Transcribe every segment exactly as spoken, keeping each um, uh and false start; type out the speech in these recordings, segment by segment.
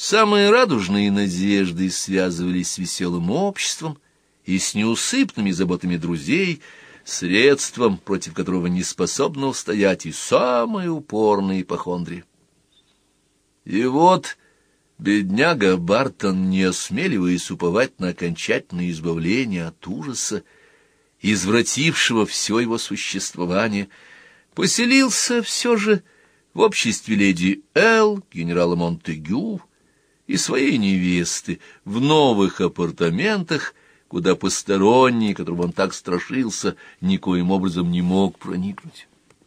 Самые радужные надежды связывались с веселым обществом и с неусыпными заботами друзей, средством, против которого не способна устоять и самая упорная ипохондрия. И вот бедняга Бартон, не осмеливаясь уповать на окончательное избавление от ужаса, извратившего все его существование, поселился все же в обществе леди Эл, генерала Монтегю и своей невесты в новых апартаментах, куда посторонний, которого он так страшился, никоим образом не мог проникнуть.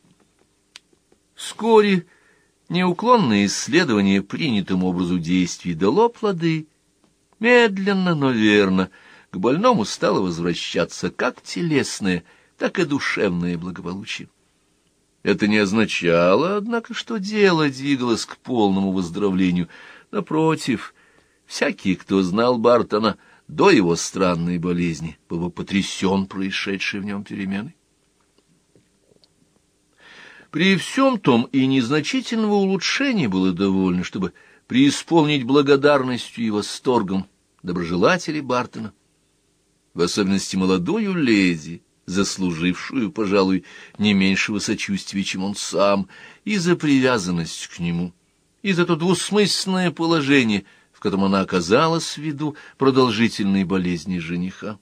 Вскоре неуклонное исследование принятому образу действий дало плоды. Медленно, но верно к больному стало возвращаться как телесное, так и душевное благополучие. Это не означало, однако, что дело двигалось к полному выздоровлению. Напротив, всякий, кто знал Бартона до его странной болезни, был бы потрясен происшедшей в нем переменой. При всем том и незначительного улучшения было довольно, чтобы преисполнить благодарностью и восторгом доброжелателей Бартона, в особенности молодую леди, заслужившую, пожалуй, не меньшего сочувствия, чем он сам, и за привязанность к нему, и за то двусмысленное положение, в котором она оказалась ввиду продолжительной болезни жениха.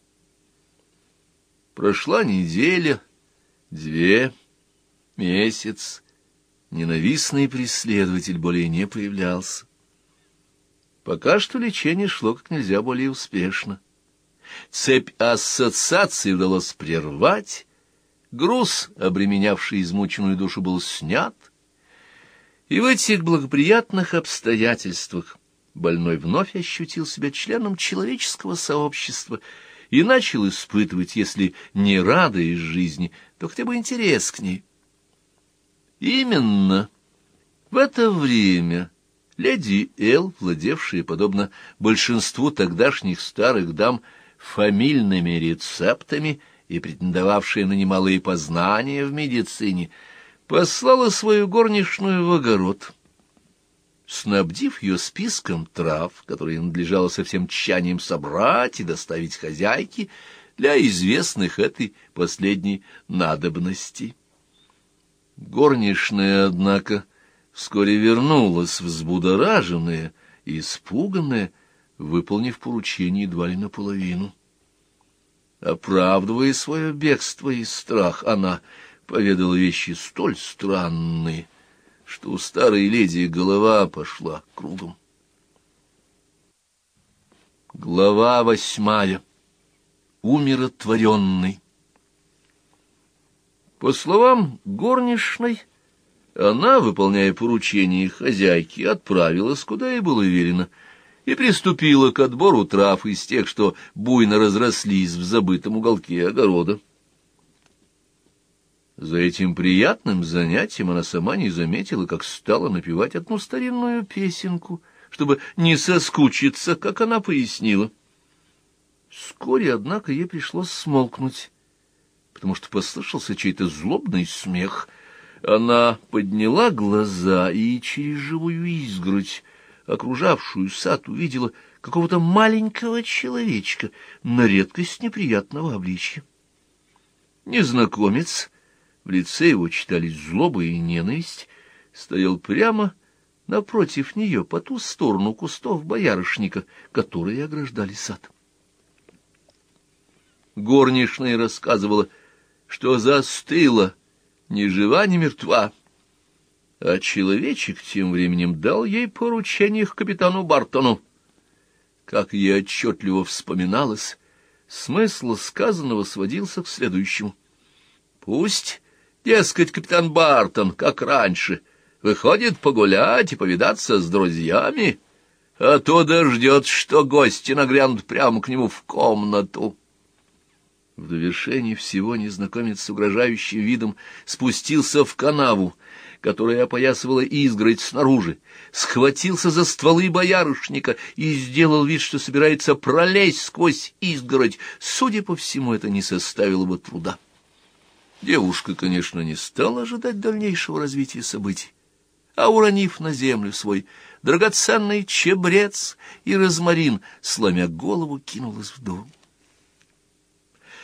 Прошла неделя, две, месяц. Ненавистный преследователь более не появлялся. Пока что лечение шло как нельзя более успешно. Цепь ассоциаций удалось прервать, груз, обременявший измученную душу, был снят, и в этих благоприятных обстоятельствах больной вновь ощутил себя членом человеческого сообщества и начал испытывать, если не радость жизни, то хотя бы интерес к ней. Именно в это время леди Эл, владевшая, подобно большинству тогдашних старых дам, фамильными рецептами и претендовавшая на немалые познания в медицине, послала свою горничную в огород, снабдив ее списком трав, которые надлежало со всем тщанием собрать и доставить хозяйке для известных этой последней надобности. Горничная, однако, вскоре вернулась взбудораженная и испуганная, выполнив поручение едва ли наполовину. Оправдывая свое бегство и страх, она поведала вещи столь странные, что у старой леди голова пошла кругом. Глава восьмая. Умиротворенный. По словам горничной, она, выполняя поручение хозяйки, отправилась, куда ей было велено, и приступила к отбору трав из тех, что буйно разрослись в забытом уголке огорода. За этим приятным занятием она сама не заметила, как стала напевать одну старинную песенку, чтобы не соскучиться, как она пояснила. Вскоре, однако, ей пришлось смолкнуть, потому что послышался чей-то злобный смех. Она подняла глаза и через живую изгородь, окружавшую сад, увидела какого-то маленького человечка на редкость неприятного обличья. Незнакомец, в лице его читались злоба и ненависть, стоял прямо напротив нее, по ту сторону кустов боярышника, которые ограждали сад. Горничная рассказывала, что застыла, ни жива, ни мертва, а человечек тем временем дал ей поручение к капитану Бартону. Как ей отчетливо вспоминалось, смысл сказанного сводился к следующему. Пусть, дескать, капитан Бартон, как раньше, выходит погулять и повидаться с друзьями, а то дождется, что гости нагрянут прямо к нему в комнату. В довершении всего незнакомец с угрожающим видом спустился в канаву, которая опоясывала изгородь снаружи, схватился за стволы боярышника и сделал вид, что собирается пролезть сквозь изгородь. Судя по всему, это не составило бы труда. Девушка, конечно, не стала ожидать дальнейшего развития событий, а, уронив на землю свой драгоценный чебрец и розмарин, сломя голову, кинулась в дом.